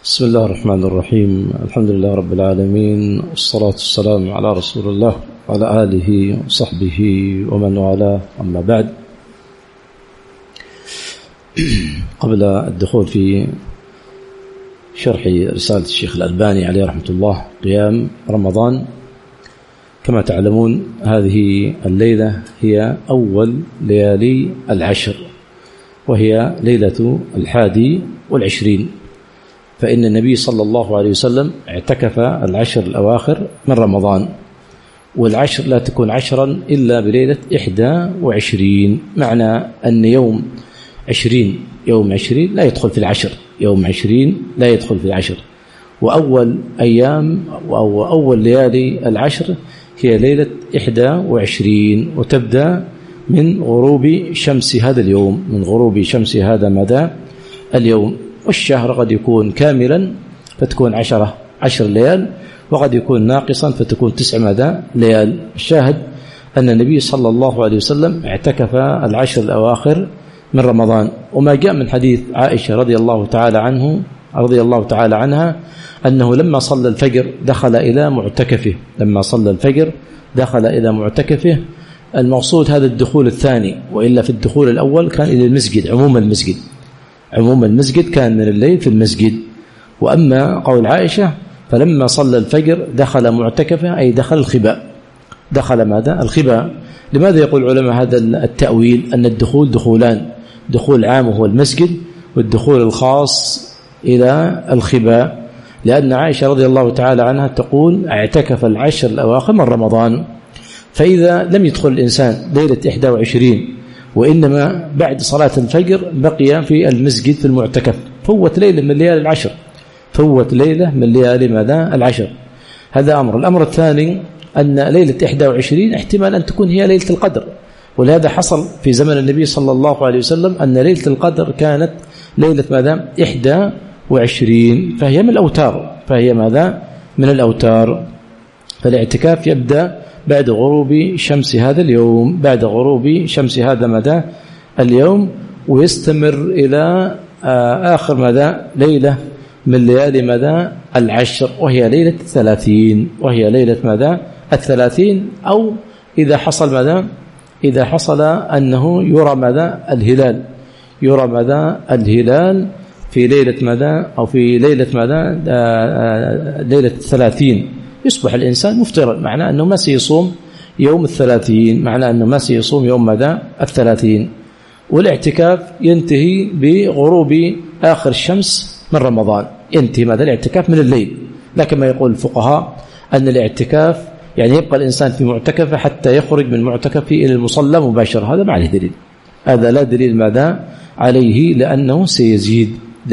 بسم الله الرحمن الرحيم. الحمد لله رب العالمين، والصلاة والسلام على رسول الله وعلى آله وصحبه ومن والاه، أما بعد. قبل الدخول في شرح رسالة الشيخ الألباني عليه رحمة الله قيام رمضان، كما تعلمون هذه الليلة هي أول ليالي العشر، وهي ليلة 21، فإن النبي صلى الله عليه وسلم اعتكف العشر الأواخر من رمضان، والعشر لا تكون عشرا إلا بليلة 21. معنى أن يوم 20 لا يدخل في العشر، يوم 20 لا يدخل في العشر. وأول أيام أو أول ليالي العشر هي ليلة 21، وتبدأ من غروب شمس هذا اليوم، من غروب شمس هذا مدى اليوم. والشهر قد يكون كاملا فتكون 10 ليال، وقد يكون ناقصا فتكون 9 مدى ليال. الشاهد أن النبي صلى الله عليه وسلم اعتكف العشر الأواخر من رمضان. وما جاء من حديث عائشة رضي الله تعالى عنها أنه لما صلى الفجر دخل إلى معتكفه، المقصود هذا الدخول الثاني، وإلا في الدخول الأول كان إلى المسجد، عموم المسجد كان من الليل في المسجد. وأما قول عائشة فلما صلى الفجر دخل معتكفه، أي دخل الخباء. دخل ماذا؟ الخباء. لماذا يقول العلماء هذا التأويل؟ أن الدخول دخولان، دخول عام وهو المسجد، والدخول الخاص إلى الخباء. لأن عائشة رضي الله تعالى عنها تقول اعتكف العشر الأواخر من رمضان. فإذا لم يدخل الإنسان ليلة 21 وإنما بعد صلاة الفجر بقي في المسجد في المعتكف، فوت ليلة من ليالي العشر. هذا أمر. الأمر الثاني أن ليلة 21 احتمال أن تكون هي ليلة القدر، ولهذا حصل في زمن النبي صلى الله عليه وسلم أن ليلة القدر كانت ليلة 21، فهي من الأوتار. فالاعتكاف يبدأ بعد غروب شمس هذا اليوم، بعد غروب شمس هذا مدى اليوم، ويستمر إلى آخر ليلة من ليالي العشر، وهي ليلة 30. أو إذا حصل أنه يرى الهلال في ليلة أو في ليلة ليلة 30 يصبح الإنسان مفطرا، معناه أنه ما سيصوم يوم 30، معناه أنه ما سيصوم يوم 30. والاعتكاف ينتهي بغروب آخر الشمس من رمضان، ينتهي الاعتكاف من الليل. لكن ما يقول الفقهاء أن الاعتكاف يعني يبقى الإنسان في معتكفه حتى يخرج من معتكفه إلى المصلى مباشرة. هذا ما عليه دليل، هذا لا دليل عليه، لأنه سيزيد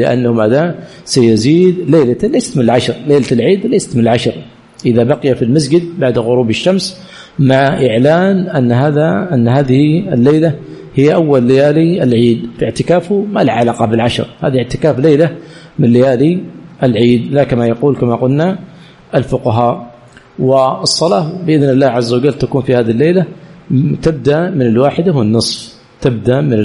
ليلة ليست من العشر، ليلة العيد ليست من العشر. إذا بقي في المسجد بعد غروب الشمس مع إعلان أن هذه الليلة هي أول ليالي العيد، في اعتكافه ما له علاقة بالعشر، هذا اعتكاف ليلة من ليالي العيد، لا كما قلنا الفقهاء. والصلاة بإذن الله عز وجل تكون في هذه الليلة تبدأ من 1:30، تبدأ من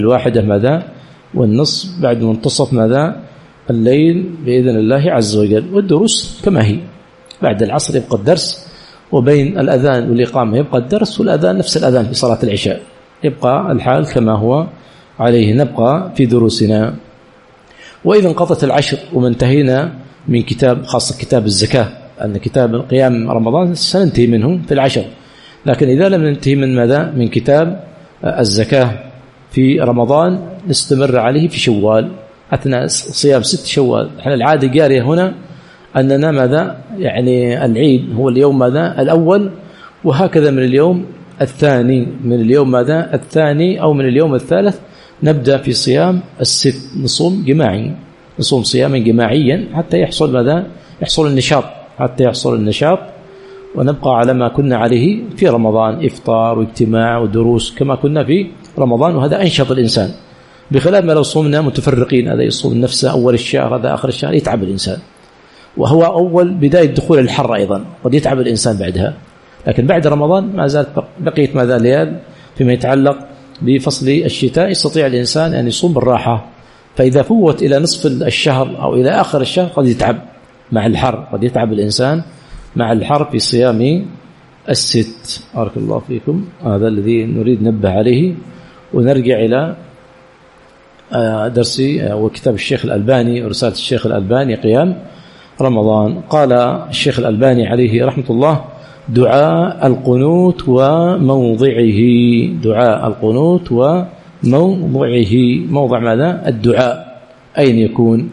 1:30 بعد منتصف الليل بإذن الله عز وجل. والدروس كما هي، بعد العصر يبقى الدرس، وبين الأذان والإقامة يبقى الدرس، والأذان نفس الأذان في صلاة العشاء، يبقى الحال كما هو عليه، نبقى في دروسنا. وإذا انقضت العشر ومنتهينا من كتاب، خاصة كتاب الزكاة، أن كتاب قيام رمضان سننتهي منه في العشر، لكن إذا لم ننتهي من كتاب الزكاة في رمضان نستمر عليه في شوال أثناء صيام 6 شوال. احنا العادة جارية هنا أننا يعني العيد هو اليوم الأول، وهكذا من اليوم الثاني، أو من اليوم الثالث نبدأ في صيام الست، نصوم صياما جماعيا حتى يحصل النشاط، ونبقى على ما كنا عليه في رمضان، إفطار واجتماع ودروس كما كنا في رمضان، وهذا أنشط الإنسان، بخلاف ما لو صومنا متفرقين، هذا يصوم نفسه أول الشهر، هذا آخر الشهر، يتعب الإنسان، وهو أول بداية دخول الحر أيضا قد يتعب الإنسان بعدها. لكن بعد رمضان ما زالت بقيت ليال فيما يتعلق بفصل الشتاء، يستطيع الإنسان أن يصوم بالراحة فإذا فوت إلى نصف الشهر أو إلى آخر الشهر قد يتعب مع الحر، قد يتعب الإنسان مع الحر في صيام الست. بارك الله فيكم. هذا الذي نريد ننبه عليه. ونرجع إلى درسي وكتاب الشيخ الألباني ورسالة الشيخ الألباني قيام رمضان. قال الشيخ الألباني عليه رحمة الله: دعاء القنوت وموضعه. دعاء القنوت وموضعه. موضع ماذا؟ الدعاء أين يكون؟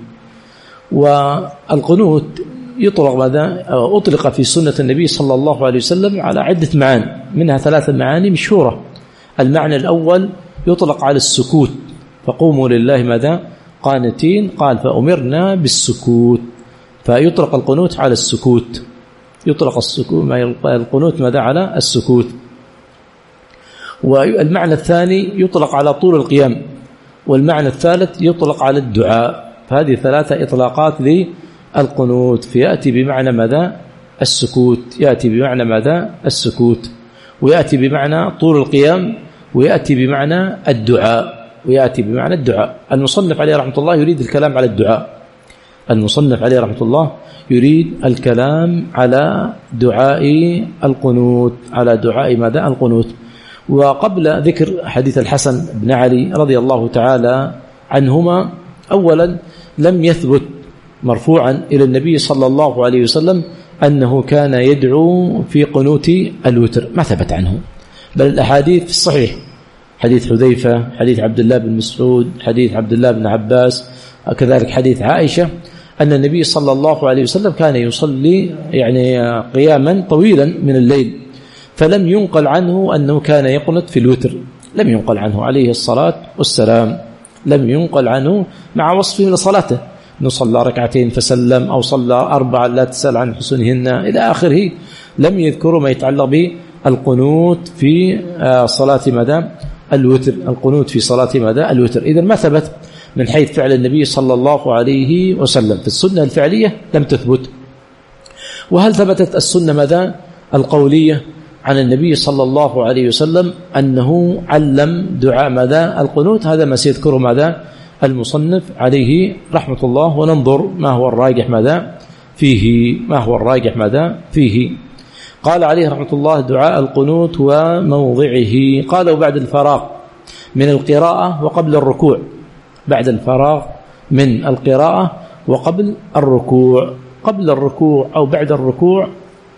والقنوت يطلق ماذا؟ أطلق في سنة النبي صلى الله عليه وسلم على عدة معاني، منها 3 معاني مشهورة. المعنى الأول يطلق على السكوت، فقوموا لله ماذا؟ قانتين. قال: فأمرنا بالسكوت. فيطلق القنوت على السكوت، يطلق القنوت ماذا؟ على السكوت. والمعنى الثاني يطلق على طول القيام. والمعنى الثالث يطلق على الدعاء. فهذه 3 إطلاقات للقنوت. فيأتي بمعنى ماذا؟ السكوت. يأتي بمعنى ماذا؟ السكوت. ويأتي بمعنى طول القيام. ويأتي بمعنى الدعاء. ويأتي بمعنى الدعاء. المصنف عليه رحمة الله يريد الكلام على الدعاء. المصنف عليه رحمة الله يريد الكلام على دعاء القنوت، على دعاء ماذا؟ القنوت. وقبل ذكر حديث الحسن بن علي رضي الله تعالى عنهما، أولا لم يثبت مرفوعا إلى النبي صلى الله عليه وسلم أنه كان يدعو في قنوت الوتر، ما ثبت عنه، بل الأحاديث في الصحيح: حديث حذيفة، حديث عبد الله بن مسعود، حديث عبد الله بن عباس، كذلك حديث عائشة، أن النبي صلى الله عليه وسلم كان يصلي يعني قياما طويلا من الليل، فلم ينقل عنه أنه كان يقنط في الوتر، لم ينقل عنه عليه الصلاة والسلام، لم ينقل عنه مع وصفه لصلاته، أنه صلى 2 ركعتين فسلم، أو صلى 4 لا تسأل عن حسنهن إلى آخره. لم يذكروا ما يتعلق بالقنوت في صلاة ماذا؟ الوتر. القنوت في صلاة ماذا؟ الوتر. إذن ما ثبت من حيث فعل النبي صلى الله عليه وسلم. في السنة الفعلية لم تثبت. وهل ثبتت السنة ماذا؟ القولية عن النبي صلى الله عليه وسلم أنه علم دعاء ماذا؟ القنوت. هذا ما سيذكره ماذا؟ المصنف عليه رحمة الله، وننظر ما هو الراجح ماذا فيه. ما هو الراجح ماذا فيه. قال عليه رحمة الله: دعاء القنوت وموضعه. قالوا بعد الفراغ من القراءة وقبل الركوع. بعد الفراغ من القراءة وقبل الركوع. قبل الركوع أو بعد الركوع.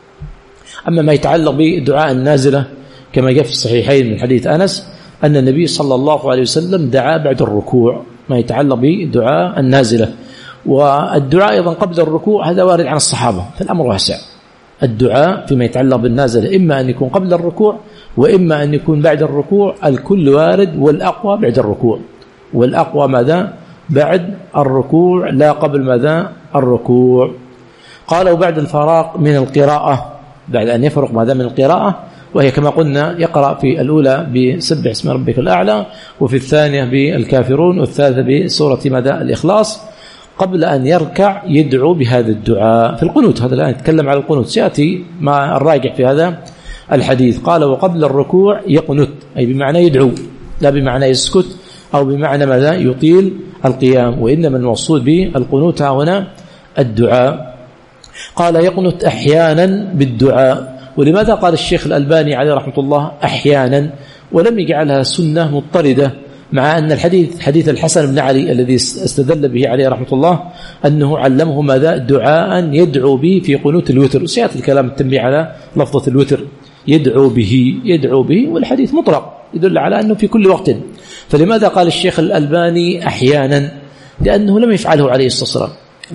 أما ما يتعلق بدعاء النازلة كما جاء في الصحيحين من حديث أنس أن النبي صلى الله عليه وسلم دعا بعد الركوع، ما يتعلق بدعاء النازلة. والدعاء أيضا قبل الركوع هذا وارد عن الصحابة، فالأمر واسع. الدعاء فيما يتعلق بالنازلة إما أن يكون قبل الركوع وإما أن يكون بعد الركوع، الكل وارد، والأقوى بعد الركوع. والأقوى ماذا؟ بعد الركوع، لا قبل ماذا؟ الركوع. قالوا بعد الفراغ من القراءة، بعد أن يفرق ماذا من القراءة، وهي كما قلنا يقرأ في الأولى بسبح اسم ربك الأعلى، وفي الثانية بالكافرون، والثالثة بسورة ماذا؟ الإخلاص. قبل أن يركع يدعو بهذا الدعاء في القنوت. هذا الآن يتكلم على القنوت، سيأتي مع الراجع في هذا الحديث. قال: وقبل الركوع يقنت، أي بمعنى يدعو، لا بمعنى يسكت أو بمعنى ماذا؟ يطيل القيام، وإنما المقصود بالقنوت هنا الدعاء. قال: يقنت أحيانا بالدعاء. ولماذا قال الشيخ الألباني عليه رحمة الله أحيانا ولم يجعلها سنة مضطردة، مع أن الحديث حديث الحسن بن علي الذي استدل به عليه رحمة الله أنه علمه ماذا؟ دعاء يدعو به في قنوت الوتر. سيأتي الكلام التنبيه على لفظة الوتر، يدعو به، والحديث مطلق يدل على أنه في كل وقت. فلماذا قال الشيخ الألباني أحيانا؟ لأنه لم يفعله عليه الصلاة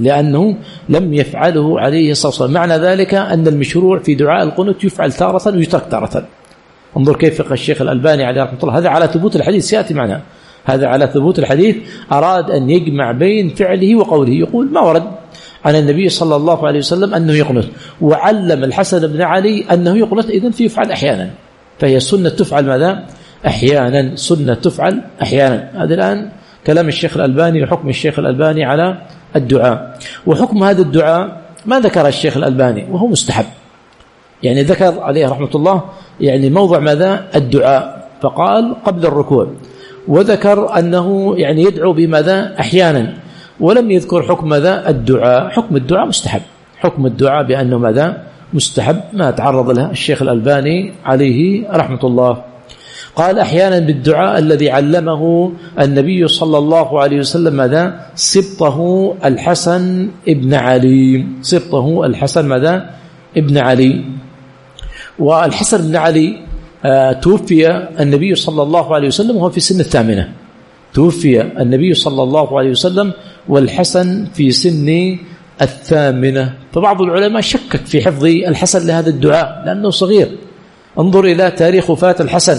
والسلام. معنى ذلك أن المشروع في دعاء القنوت يفعل تارة ويترك تارة. انظر كيف فقه الشيخ الألباني عليه رحمة الله. هذا على ثبوت الحديث، سيأتي معنا. هذا على ثبوت الحديث، أراد أن يجمع بين فعله وقوله. يقول ما ورد عن النبي صلى الله عليه وسلم أنه يقنت، وعلم الحسن بن علي أنه يقنت، إذن فيفعل أحيانا. فهي سنة تفعل ماذا؟ أحيانا. سنة تفعل أحيانا. هذا الآن كلام الشيخ الألباني وحكم الشيخ الألباني على الدعاء. وحكم هذا الدعاء ما ذكر الشيخ الألباني، وهو مستحب. يعني ذكر عليه رحمة الله يعني موضع ماذا؟ الدعاء، فقال قبل الركوع. وذكر أنه يعني يدعو بماذا أحيانا، ولم يذكر حكم ماذا الدعاء. حكم الدعاء مستحب، حكم الدعاء بأنه ماذا مستحب، ما تعرض له الشيخ الألباني عليه رحمة الله. قال أحيانا بالدعاء الذي علمه النبي صلى الله عليه وسلم ماذا سبطه الحسن ابن علي، سبطه الحسن ماذا ابن علي. والحسن بن علي توفي النبي صلى الله عليه وسلم وهو في سن الثامنة، توفي النبي صلى الله عليه وسلم والحسن في سن الثامنة. فبعض العلماء شكك في حفظ الحسن لهذا الدعاء لأنه صغير. انظر إلى تاريخ وفاة الحسن،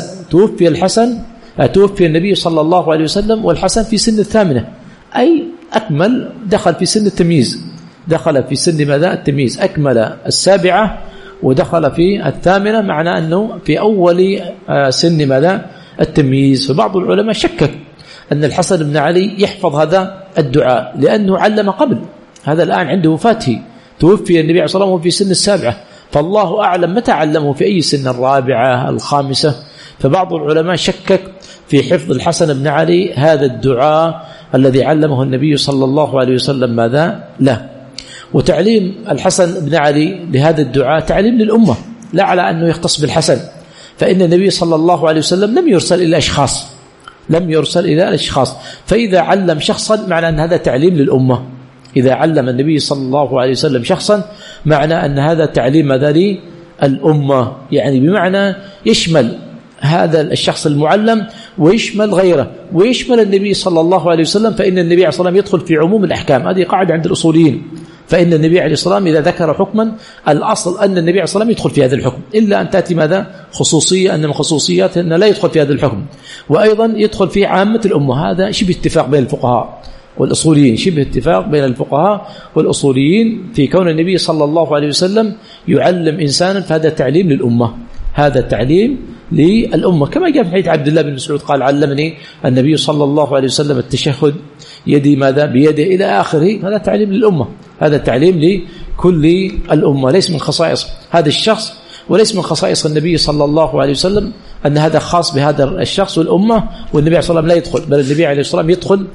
توفي النبي صلى الله عليه وسلم والحسن في سن الثامنة، أي أكمل، دخل في سن التمييز، دخل في سن ماذا التمييز، أكمل السابعة ودخل في الثامنة، معنى أنه في أول سن ماذا التمييز. فبعض العلماء شكك أن الحسن بن علي يحفظ هذا الدعاء لأنه علم قبل، هذا الآن عنده وفاته، توفي النبي عليه الصلاة والسلام في سن السابعة، فالله أعلم متى علمه، في أي سن، الرابعة الخامسة. فبعض العلماء شكك في حفظ الحسن بن علي هذا الدعاء الذي علمه النبي صلى الله عليه وسلم ماذا له. وتعليم الحسن بن علي لهذا الدعاء تعليم للأمة، لا على أنه يختص بالحسن، فإن النبي صلى الله عليه وسلم لم يرسل إلى أشخاص، لم يرسل إلى الأشخاص. فإذا علم شخصا معنى أن هذا تعليم للأمة، إذا علم النبي صلى الله عليه وسلم شخصا معنى أن هذا تعليم ماذا للأمة، يعني بمعنى يشمل هذا الشخص المعلم ويشمل غيره ويشمل النبي صلى الله عليه وسلم، فإن النبي عليه الصلاة والسلام يدخل في عموم الأحكام. هذه قاعدة عند الأصوليين، فإن النبي عليه الصلاة والسلام إذا ذكر حكما الأصل أن النبي عليه الصلاة والسلام يدخل في هذا الحكم، إلا أن تأتي ماذا خصوصية، أن من خصوصيات أن لا يدخل في هذا الحكم، وأيضا يدخل في عامة الأمة. هذا شبه اتفاق بين الفقهاء والأصوليين، شبه اتفاق بين الفقهاء والأصوليين في كون النبي صلى الله عليه وسلم يعلم إنسانا، فهذا تعليم للأمة، هذا تعليم للأمة. كما جاء في حديث عبد الله بن مسعود قال علمني النبي صلى الله عليه وسلم التشهد يدي ماذا بيده إلى آخره، هذا تعليم للأمة، هذا تعليم لكل الأمة، ليس من خصائص هذا الشخص وليس من خصائص النبي صلى الله عليه وسلم أن هذا خاص بهذا الشخص والأمة، والنبي عليه الصلاة والسلام لا يدخل، بل النبي عليه الصلاة والسلام يدخل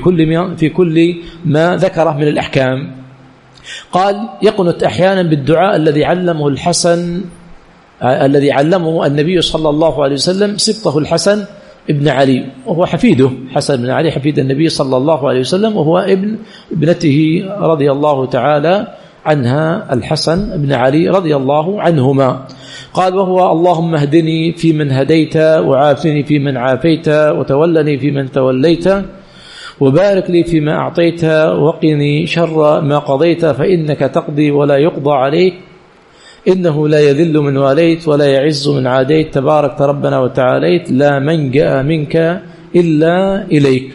في كل ما ذكره من الأحكام. قال يقنت أحيانا بالدعاء الذي علمه الحسن، الذي علمه النبي صلى الله عليه وسلم سبطه الحسن ابن علي، وهو حفيده، حسن بن علي حفيد النبي صلى الله عليه وسلم، وهو ابنته رضي الله تعالى عنها الحسن بن علي رضي الله عنهما. قال وهو اللهم اهدني فيمن هديت، وعافني فيمن عافيت، وتولني فيمن توليت، وبارك لي فيما أعطيت، وقني شر ما قضيت، فإنك تقضي ولا يقضى عليك، إنه لا يذل من واليت ولا يعز من عاديت، تبارك ربنا وتعاليت، لا منجأ منك إلا إليك.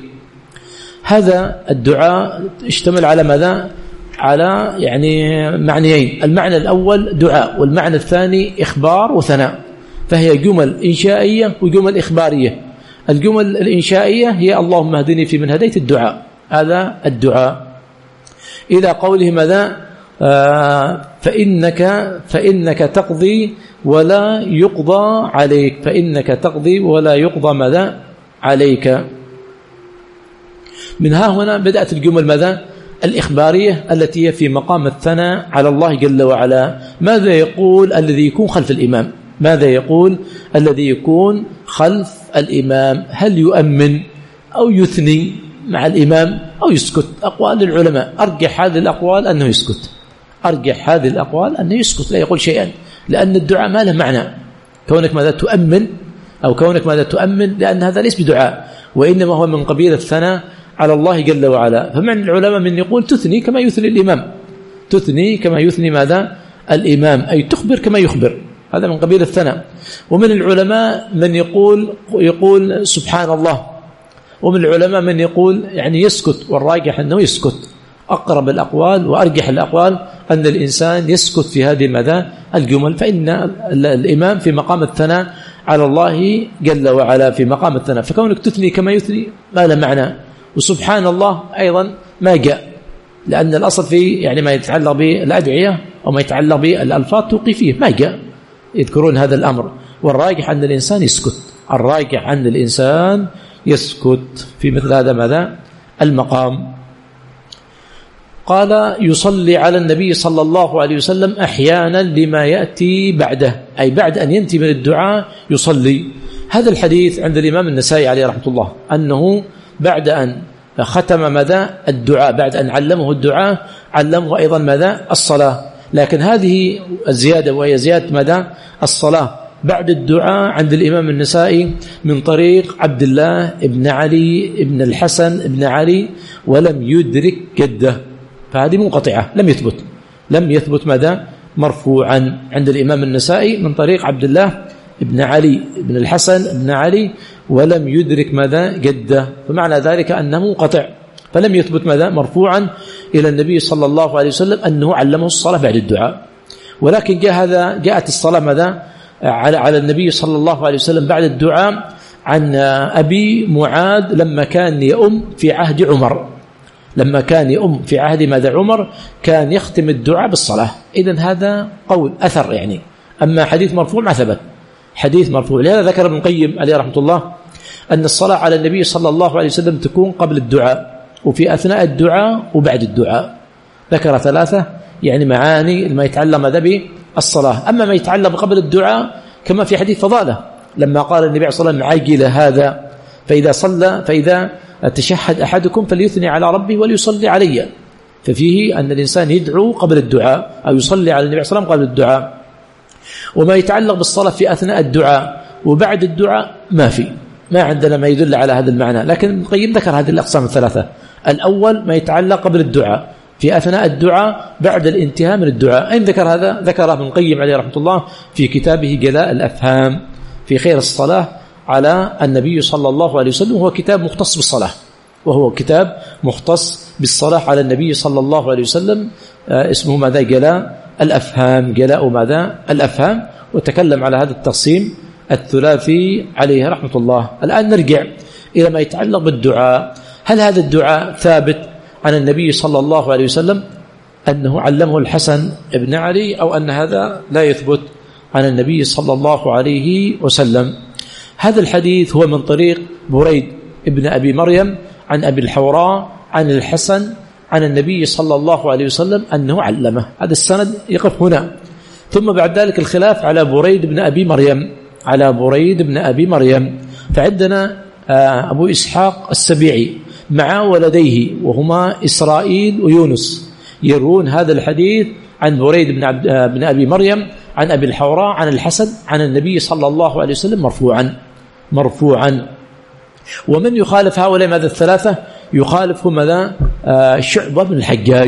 هذا الدعاء اشتمل على ماذا؟ على يعني معنيين، المعنى الأول دعاء، والمعنى الثاني إخبار وثناء، فهي جمل إنشائية وجمل إخبارية. الجمل الإنشائية هي اللهم اهدني في من هديت، الدعاء، هذا الدعاء إلى قوله ماذا فإنك تقضي ولا يقضى عليك، فإنك تقضي ولا يقضى ماذا عليك. من ها هنا بدأت الجمل ماذا الإخبارية التي هي في مقام الثناء على الله جل وعلا. ماذا يقول الذي يكون خلف الإمام؟ ماذا يقول الذي يكون خلف الإمام؟ هل يؤمن أو يثني مع الإمام أو يسكت؟ أقوال للعلماء، أرجح هذه الأقوال أنه يسكت، أرجح هذه الأقوال أنه يسكت، لا يقول شيئا، لأن الدعاء ما له معنى. كونك ماذا تؤمن أو كونك ماذا تؤمن، لأن هذا ليس بدعاء، وإنما هو من قبيل الثناء على الله جل وعلا. فمن العلماء من يقول تثني كما يثني الإمام، تثني كما يثني ماذا الإمام، أي تخبر كما يخبر، هذا من قبيل الثناء. ومن العلماء من يقول سبحان الله، ومن العلماء من يقول يعني يسكت، والراجح أنه يسكت. أقرب الأقوال وأرجح الأقوال أن الإنسان يسكت في هذه ماذا الجمل، فإن الإمام في مقام الثناء على الله جل وعلا، في مقام الثناء، فكونك تثني كما يثني ما له معنى. وسبحان الله أيضا ما جاء، لأن الأصل في يعني ما يتعلق بالأدعية أو ما يتعلق بالألفاظ توقيفية ما جاء يذكرون هذا الأمر. والراجح أن الإنسان يسكت، الراجح أن الإنسان يسكت في مثل هذا ماذا المقام. قال يصلي على النبي صلى الله عليه وسلم أحيانا لما يأتي بعده، أي بعد أن ينتهي من الدعاء يصلي. هذا الحديث عند الإمام النسائي عليه رحمة الله أنه بعد أن ختم ماذا الدعاء، بعد أن علمه الدعاء علمه أيضا ماذا الصلاة، لكن هذه الزيادة وهي زيادة ماذا الصلاة بعد الدعاء عند الإمام النسائي من طريق عبد الله ابن علي ابن الحسن ابن علي ولم يدرك جده، فهذه منقطعة لم يثبت ماذا مرفوعا عند الإمام النسائي من طريق عبد الله ابن علي ابن الحسن ابن علي ولم يدرك ماذا جده، فمعنى ذلك أنه منقطع، فلم يثبت ماذا مرفوعا إلى النبي صلى الله عليه وسلم أنه علمه الصلاة بعد الدعاء. ولكن جاءت الصلاة ماذا على النبي صلى الله عليه وسلم بعد الدعاء عن أبي معاذ لما كان يؤم في عهد عمر، لما كان يؤم في عهد ماذا عمر كان يختم الدعاء بالصلاة. إذن هذا قول أثر يعني، أما حديث مرفوع ما ثبت حديث مرفوع. لهذا ذكر ابن القيم عليه رحمة الله أن الصلاة على النبي صلى الله عليه وسلم تكون قبل الدعاء وفي أثناء الدعاء وبعد الدعاء، ذكر ثلاثة يعني معاني ما يتعلق ماذا بالصلاة. أما ما يتعلق قبل الدعاء كما في حديث فضالة لما قال النبي صلى الله عليه وسلم عجل هذا فإذا تشهد أحدكم فليثني على ربه وليصلي علي، ففيه أن الإنسان يدعو قبل الدعاء أو يصلي على النبي صلى الله عليه وسلم قبل الدعاء. وما يتعلق بالصلاة في أثناء الدعاء وبعد الدعاء ما عندنا ما يدل على هذا المعنى، لكن ابن القيم ذكر هذه الأقسام الثلاثة. الأول ما يتعلق قبل الدعاء في أثناء الدعاء بعد الانتهاء من الدعاء. أين ذكر هذا؟ ذكر ابن القيم عليه رحمة الله في كتابه جلاء الأفهام في خير الصلاة على النبي صلى الله عليه وسلم، وهو كتاب مختص بالصلاة، وهو كتاب مختص بالصلاة على النبي صلى الله عليه وسلم، اسمه ماذا جلاء الأفهام، جلاء ماذا الأفهام، وتكلم على هذا التقسيم الثلاثي عليه رحمة الله. الآن نرجع إلى ما يتعلق بالدعاء. هل هذا الدعاء ثابت عن النبي صلى الله عليه وسلم أنه علمه الحسن ابن علي، أو أن هذا لا يثبت عن النبي صلى الله عليه وسلم؟ هذا الحديث هو من طريق بريد ابن أبي مريم عن أبي الحوراء عن الحسن عن النبي صلى الله عليه وسلم أنه علمه. هذا السند يقف هنا، ثم بعد ذلك الخلاف على بريد بن أبي مريم. فعندنا أبو إسحاق السبيعي مع ولديه وهما إسرائيل ويونس يروون هذا الحديث عن بريد بن أبي مريم عن أبي الحوراء عن الحسن عن النبي صلى الله عليه وسلم مرفوعا. ومن يخالف هؤلاء ماذا الثلاثة؟ يخالفهم ماذا شعبة بن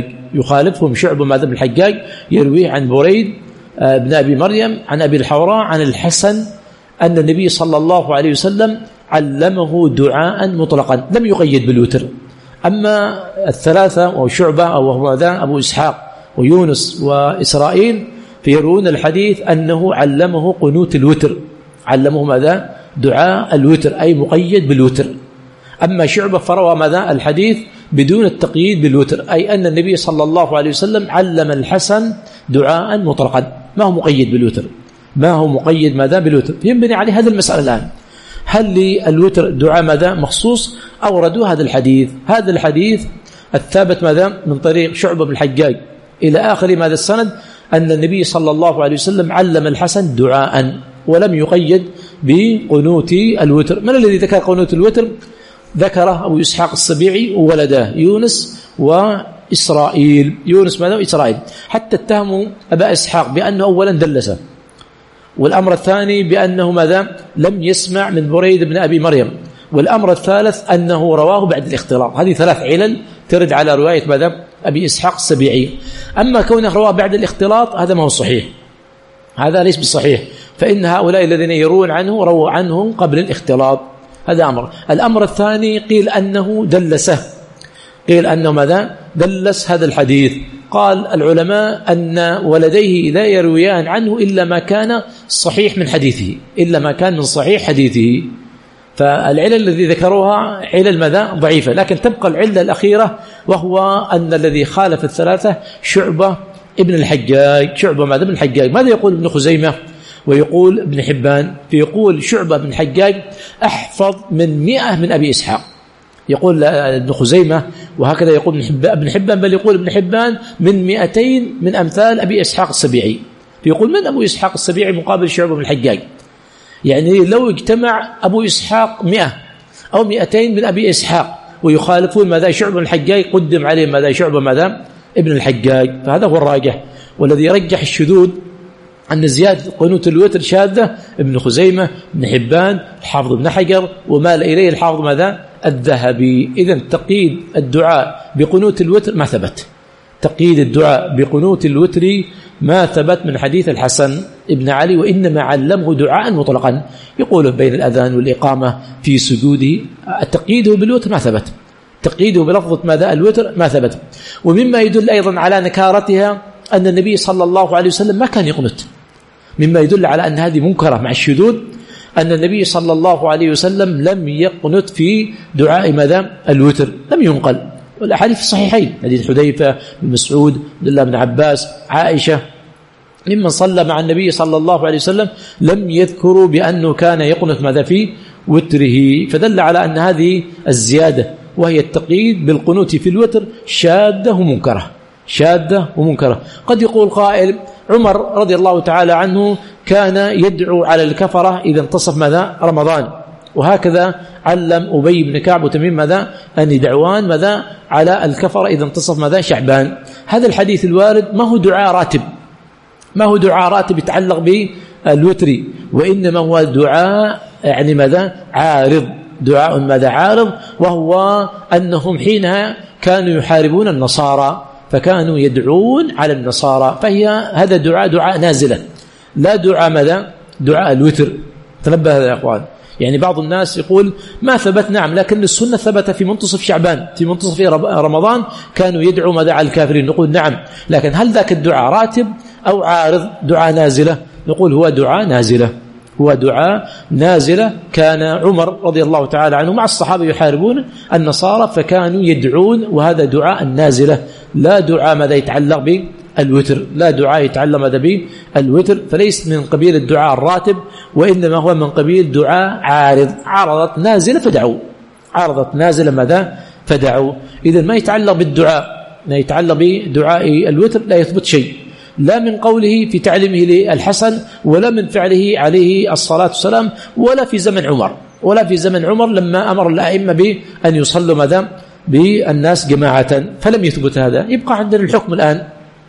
الحجاج يرويه عن بريد بن أبي مريم عن أبي الحوراء عن الحسن أن النبي صلى الله عليه وسلم علمه دعاء مطلقا لم يقيد بالوتر. أما الثلاثة أو شعبة أو ماذا أبو إسحاق ويونس وإسرائيل فيرون الحديث أنه علمه قنوت الوتر، علمه ماذا دعاء الوتر أي مقيد بالوتر. أما شعبة فروى ماذا الحديث بدون التقييد بالوتر، أي أن النبي صلى الله عليه وسلم علم الحسن دعاء مطلقا ما هو مقيد بالوتر، ينبني عليه هذا المسألة الآن. هل للوتر دعاء ماذا مخصوص؟ أوردوا هذا الحديث الثابت ماذا من طريق شعبة بن الحجاج إلى آخر ماذا السند أن النبي صلى الله عليه وسلم علم الحسن دعاء ولم يقيد بقنوت الوتر. من الذي ذكر قنوت الوتر؟ ذكره أبو إسحاق السبيعي وولده يونس وإسرائيل. حتى اتهموا أبا إسحاق بأنه أولا دلسه، والأمر الثاني بأنه ماذا لم يسمع من بريد بن أبي مريم، والأمر الثالث أنه رواه بعد الاختلاط. هذه ثلاث علل ترد على رواية ماذا أبي إسحاق السبيعي. أما كونه رواه بعد الاختلاط هذا ما هو صحيح، هذا ليس بالصحيح، فإن هؤلاء الذين يروون عنه رووا عنه قبل الاختلاط. هذا أمر. الأمر الثاني قيل أنه ماذا دلس هذا الحديث. قال العلماء أن ولديه لا يرويان عنه إلا ما كان صحيح من حديثه، فالعلل الذي ذكروها علل ماذا ضعيفة، لكن تبقى العلة الأخيرة وهو أن الذي خالف الثلاثة شعبة بن الحجاج. ماذا يقول ابن خزيمة ويقول ابن حبان، فيقول شعبة بن الحجاج أحفظ من 100 من أبي إسحاق، يقول ابن خزيمة، وهكذا يقول ابن حبان، بل يقول ابن حبان من 200 من أمثال أبي إسحاق السبيعي. فيقول من أبو إسحاق السبيعي مقابل شعبة بن الحجاج؟ يعني لو اجتمع أبو إسحاق 100 أو 200 من أبي إسحاق ويخالفون ماذا شعبة بن الحجاج، قدم عليه ماذا شعبة ماذا ابن الحجاج. فهذا هو الراجح، والذي يرجح الشذوذ أن زيادة قنوت الوتر شاذة ابن خزيمة، ابن حبان، الحافظ ابن حجر، ومال إليه الحافظ ماذا الذهبي. إذن تقييد الدعاء بقنوت الوتر ما ثبت، تقييد الدعاء بقنوت الوتر ما ثبت من حديث الحسن ابن علي، وإنما علمه دعاء مطلقا يقوله بين الأذان والإقامة في سجوده. تقييده بالوتر ما ثبت، تقييده بلفظة ماذا الوتر ما ثبت. ومما يدل أيضا على نكارتها أن النبي صلى الله عليه وسلم ما كان يقنت، مما يدل على أن هذه منكرة مع الشذوذ، أن النبي صلى الله عليه وسلم لم يقنت في دعاء ماذا الوتر، لم ينقل. والأحاديث الصحيحين، حديث حذيفة بن مسعود، عبد الله بن عباس، عائشة، ممن صلى مع النبي صلى الله عليه وسلم لم يذكروا بأنه كان يقنت ماذا في وتره. فدل على أن هذه الزيادة وهي التقييد بالقنوت في الوتر شاذة ومنكرة، شاذة ومنكرة. قد يقول قائل عمر رضي الله تعالى عنه كان يدعو على الكفرة إذا انتصف ماذا رمضان، وهكذا علم أبي بن كعب وتميم ماذا أن يدعوان ماذا على الكفرة إذا انتصف ماذا شعبان. هذا الحديث الوارد ما هو دعاء راتب، ما هو دعاء راتب يتعلق بالوتر، وإنما هو دعاء يعني ماذا عارض، دعاء ماذا عارض، وهو أنهم حينها كانوا يحاربون النصارى فكانوا يدعون على النصارى، فهي هذا دعاء نازلة، لا دعاء ماذا دعاء الوتر. تنبه هذا يا أخوان، يعني بعض الناس يقول ما ثبت، نعم، لكن السنة ثبت في منتصف شعبان، في منتصف رمضان كانوا يدعوا ماذا على الكافرين، نقول نعم، لكن هل ذاك الدعاء راتب أو عارض دعاء نازلة؟ نقول هو دعاء نازلة، هو دعاء نازلة. كان عمر رضي الله تعالى عنه مع الصحابة يحاربون النصارى فكانوا يدعون، وهذا دعاء النازلة، لا دعاء ماذا يتعلق بالوتر، لا دعاء يتعلق ماذا بالوتر، فليس من قبيل الدعاء الراتب، وإنما هو من قبيل دعاء عارض، عرضت نازلة فدعوا، عرضت نازلة ماذا فدعوا. إذن ما يتعلق بالدعاء، ما يتعلق بدعاء الوتر لا يثبت شيء، لا من قوله في تعليمه للحسن، ولا من فعله عليه الصلاة والسلام، ولا في زمن عمر، ولا في زمن عمر لما أمر الأئمة بأن يصلوا ماذا بالناس جماعة، فلم يثبت هذا. يبقى عندنا الحكم الآن،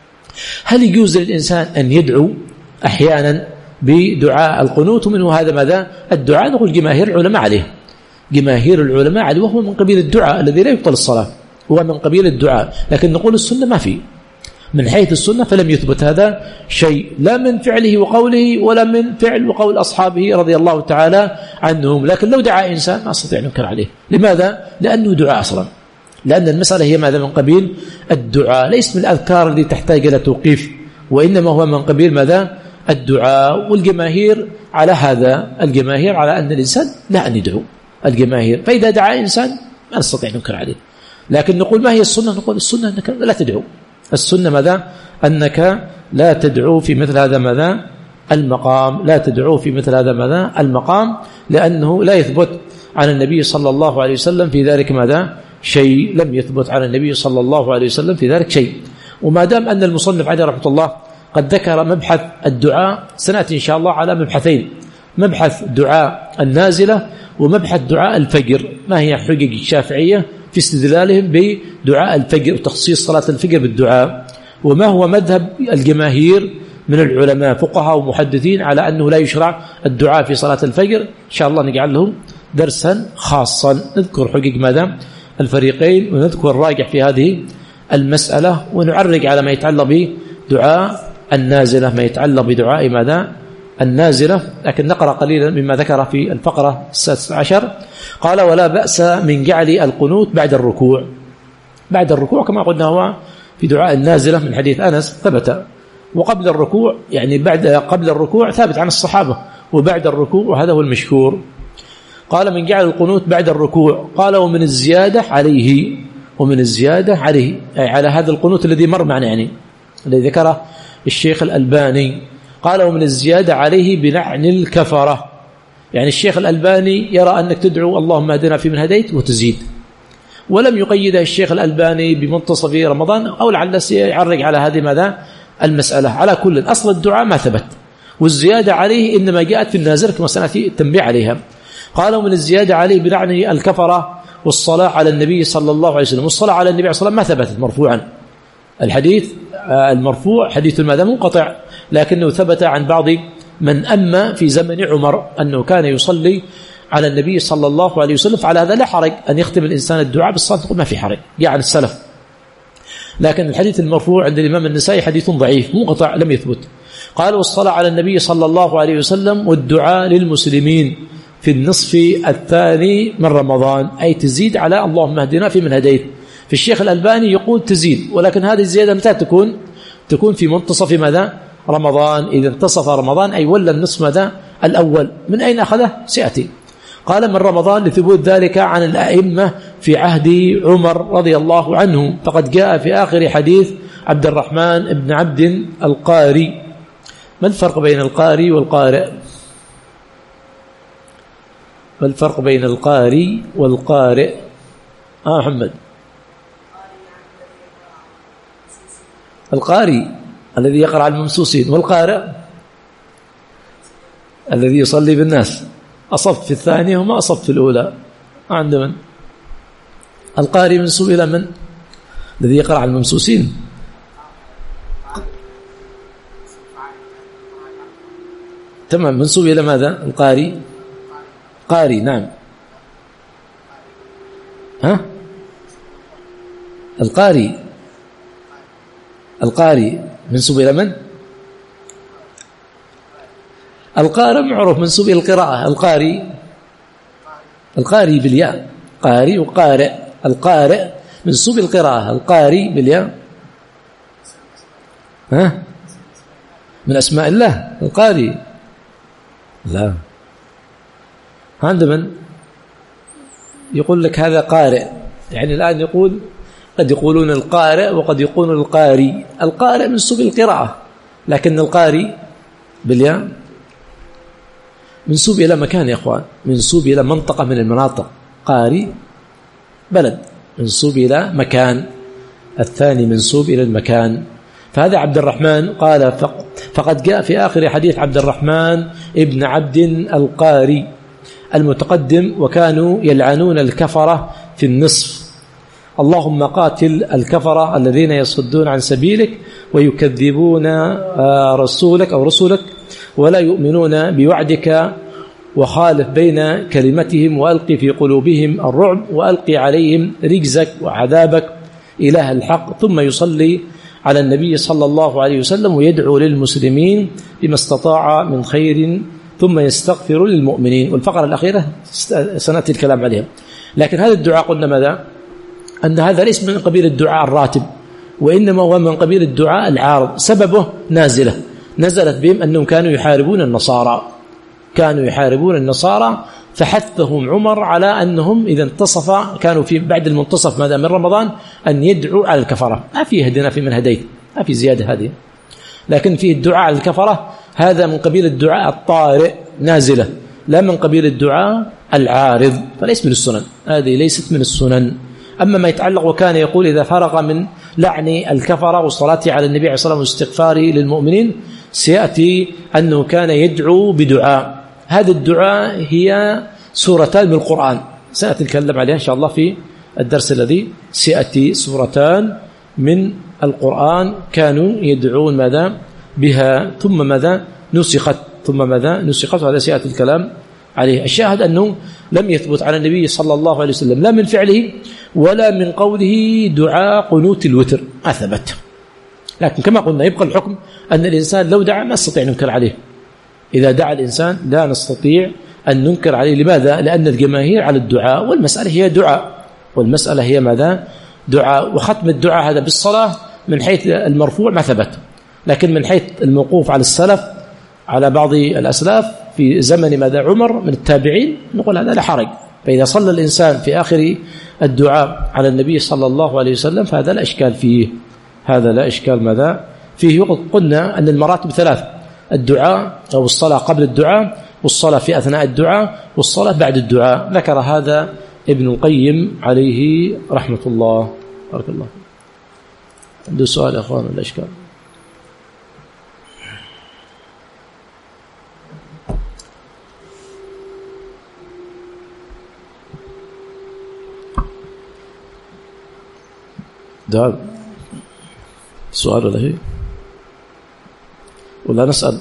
هل يجوز للإنسان أن يدعو أحيانا بدعاء القنوت؟ ومنه هذا ماذا الدعاء، نقول جماهير العلماء عليه، جماهير العلماء عليه، وهو من قبيل الدعاء الذي لا يبطل الصلاة، هو من قبيل الدعاء، لكن نقول السنة ما فيه، من حيث السنة فلم يثبت هذا شيء، لا من فعله وقوله ولا من فعل وقول أصحابه رضي الله تعالى عنهم. لكن لو دعا إنسان ما أستطيع أن أنكر عليه، لماذا؟ لأنه دعاء أصلا، لأن المسألة هي ماذا من قبيل الدعاء، ليس من الأذكار التي تحتاج إلى توقيف، وإنما هو من قبيل ماذا الدعاء. والجماهير على هذا، الجماهير على أن الإنسان لا أن يدعو، الجماهير، فإذا دعا إنسان ما نستطيع أن ننكر عليه. لكن نقول ما هي السنة؟ نقول السنة أنك لا تدعو، السنة ماذا أنك لا تدعو في مثل هذا ماذا المقام، لا تدعو في مثل هذا ماذا المقام، لأنه لا يثبت عن النبي صلى الله عليه وسلم في ذلك ماذا شيء، لم يثبت عن النبي صلى الله عليه وسلم في ذلك شيء. وما دام أن المصنف عليه رحمة الله قد ذكر مبحث الدعاء، سنأتي إن شاء الله على مبحثين، مبحث دعاء النازلة ومبحث دعاء الفجر، ما هي حجج الشافعية في استدلالهم بدعاء الفجر وتخصيص صلاة الفجر بالدعاء، وما هو مذهب الجماهير من العلماء فقهاء ومحدثين على أنه لا يشرع الدعاء في صلاة الفجر. إن شاء الله نجعل لهم درسا خاصا نذكر حجج ماذا الفريقين، ونذكر الراجح في هذه المسألة، ونعرج على ما يتعلق بدعاء النازلة، ما يتعلق بدعاء ماذا النازلة. لكن نقرأ قليلا مما ذكر في الفقرة 16. قال ولا بأس من جعل القنوت بعد الركوع، بعد الركوع كما قلنا هو في دعاء النازلة من حديث أنس ثبت، وقبل الركوع يعني قبل الركوع ثابت عن الصحابة، وبعد الركوع وهذا هو المشهور. قال من جعل القنوت بعد الركوع، قال ومن الزيادة عليه، ومن الزيادة عليه أي على هذا القنوت الذي مر معنا، يعني الذي ذكره الشيخ الألباني. قال ومن الزيادة عليه بلعن الكفرة. يعني الشيخ الألباني يرى أنك تدعو اللهم اهدنا فيمن هديت وتزيد، ولم يقيدها الشيخ الألباني بمنتصف رمضان، أو لعل يعرق على هذه ماذا المسألة. على كل أصل الدعاء ما ثبت، والزيادة عليه إنما جاءت في النازل كما سنأتي التنبيه عليها. قالوا من الزيادة عليه بلعن الكفرة والصلاة على النبي صلى الله عليه وسلم. والصلاة على النبي صلى الله عليه وسلم ما ثبتت مرفوعا، الحديث المرفوع حديث ماذا منقطع، لكنه ثبت عن بعض من أما في زمن عمر أنه كان يصلي على النبي صلى الله عليه وسلم، فعلى هذا لا حرج أن يختم الإنسان الدعاء بالصلاة، ما في حرج جاء عن السلف. لكن الحديث المرفوع عند الإمام النسائي حديث ضعيف منقطع لم يثبت. قال والصلاة على النبي صلى الله عليه وسلم والدعاء للمسلمين في النصف الثاني من رمضان، أي تزيد على اللهم اهدنا فيمن هديت. في الشيخ الألباني يقول تزيد، ولكن هذه الزيادة متى تكون في منتصف ماذا رمضان، إذا انتصف رمضان أي ولا النصف ماذا الأول. من أين أخذه سيأتي. قال من رمضان لثبوت ذلك عن الأئمة في عهد عمر رضي الله عنه، فقد جاء في آخر حديث عبد الرحمن بن عبد القاري. ما الفرق بين القاري والقارئ؟ ما الفرق بين القاري والقارئ؟ محمد. القاري الذي يقرأ على الممسوسين، والقارئ الذي يصلي بالناس. أصبت في الثانية وما أصبت في الأولى. عند من؟ القاري منسوب إلى من؟ الذي يقرأ على الممسوسين. تمام، منسوب إلى ماذا؟ القاري. قاري نعم. القاري منسوب إلى من؟ القارئ معروف منسوب إلى القراءة. القاري بالياء، قاري وقارئ. القارئ منسوب القراءة، القاري بالياء من أسماء الله. القاري لا، عند من يقول لك هذا قارئ، يعني الآن يقول قد يقولون القارئ وقد يقولون القاري. القارئ منسوب القراءة، لكن القاري بالياء منسوب إلى مكان يا أخوان، منسوب إلى منطقة من المناطق. قاري بلد، منسوب إلى مكان، الثاني منسوب إلى المكان. فهذا عبد الرحمن قال فقد جاء في آخر حديث عبد الرحمن ابن عبد القاري المتقدم وكانوا يلعنون الكفرة في النصف. اللهم قاتل الكفرة الذين يصدون عن سبيلك ويكذبون رسولك أو رسلك ولا يؤمنون بوعدك، وخالف بين كلمتهم وألقي في قلوبهم الرعب وألقي عليهم رجزك وعذابك إله الحق. ثم يصلي على النبي صلى الله عليه وسلم ويدعو للمسلمين بما استطاع من خير ثم يستغفر للمؤمنين. والفقرة الأخيرة سنأتي الكلام عليها. لكن هذا الدعاء قلنا ماذا؟ أن هذا ليس من قبيل الدعاء الراتب، وإنما هو من قبيل الدعاء العارض. سببه نزلت بهم أنهم كانوا يحاربون النصارى، فحثهم عمر على أنهم إذا انتصف كانوا في بعد المنتصف ماذا من رمضان أن يدعوا على الكفرة. ما فيه هدنا في من هديت، ما في زيادة هذه، لكن فيه الدعاء على الكفرة. هذا من قبيل الدعاء الطارئ نازلة، لا من قبيل الدعاء العارض، فليس من السنن، هذه ليست من السنن. أما ما يتعلق وكان يقول إذا فرغ من لعن الكفرة والصلاة على النبي عليه الصلاة والسلام واستغفاره للمؤمنين، سيأتي أنه كان يدعو بدعاء. هذا الدعاء هي سورتان من القرآن، سنأتي نتكلم عليها إن شاء الله في الدرس الذي سيأتي. سورتان من القرآن كانوا يدعون ماذا بها، ثم ماذا نسخت، وهذا سيأتي الكلام عليه. الشاهد أنه لم يثبت على النبي صلى الله عليه وسلم لا من فعله ولا من قوله دعاء قنوت الوتر، ما ثبت. لكن كما قلنا يبقى الحكم أن الإنسان لو دعا ما نستطيع ننكر عليه. إذا دعا الإنسان لا نستطيع أن ننكر عليه. لماذا؟ لأن الجماهير على الدعاء، والمسألة هي دعاء، والمسألة هي ماذا؟ دعاء. وختم الدعاء هذا بالصلاة من حيث المرفوع ما ثبت، لكن من حيث الموقوف على السلف على بعض الأسلاف في زمن ماذا عمر من التابعين نقول هذا لا حرج. فإذا صلى الإنسان في آخر الدعاء على النبي صلى الله عليه وسلم فهذا لا إشكال فيه، هذا لا إشكال ماذا فيه. قلنا أن المراتب ثلاث: الدعاء أو الصلاة قبل الدعاء، والصلاة في أثناء الدعاء، والصلاة بعد الدعاء. ذكر هذا ابن القيم عليه رحمة الله. بارك الله. عنده سؤال يا أخوان ولا إشكال؟ ده سؤال ولا شيء ولا نسأل؟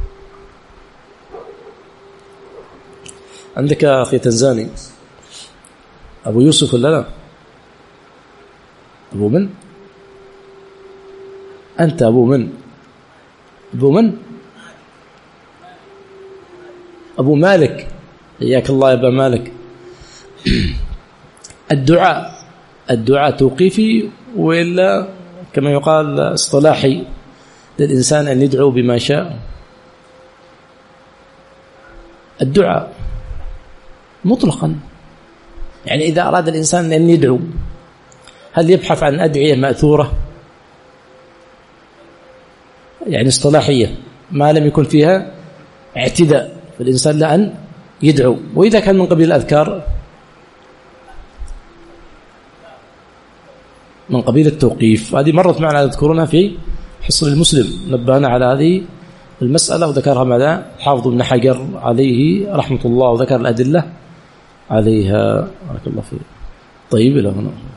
عندك أخي تنزاني أبو يوسف ولا لا؟ أبو من؟ أنت أبو من؟ أبو من؟ أبو مالك. إياك الله يا أبا مالك. الدعاء توقيفي وإلا كما يقال اصطلاحي للإنسان أن يدعو بما شاء؟ الدعاء مطلقا، يعني إذا أراد الإنسان أن يدعو هل يبحث عن أدعية مأثورة يعني اصطلاحية ما لم يكن فيها اعتداء فالإنسان لا أن يدعو؟ وإذا كان من قبيل الأذكار من قبيل التوقيف. هذه مرت معنا تذكرونها في حصر المسلم، نبهنا على هذه المسألة وذكرها ماذا حافظ ابن حجر عليه رحمة الله وذكر الأدلة عليها. بارك الله فيك. طيب إلى هنا.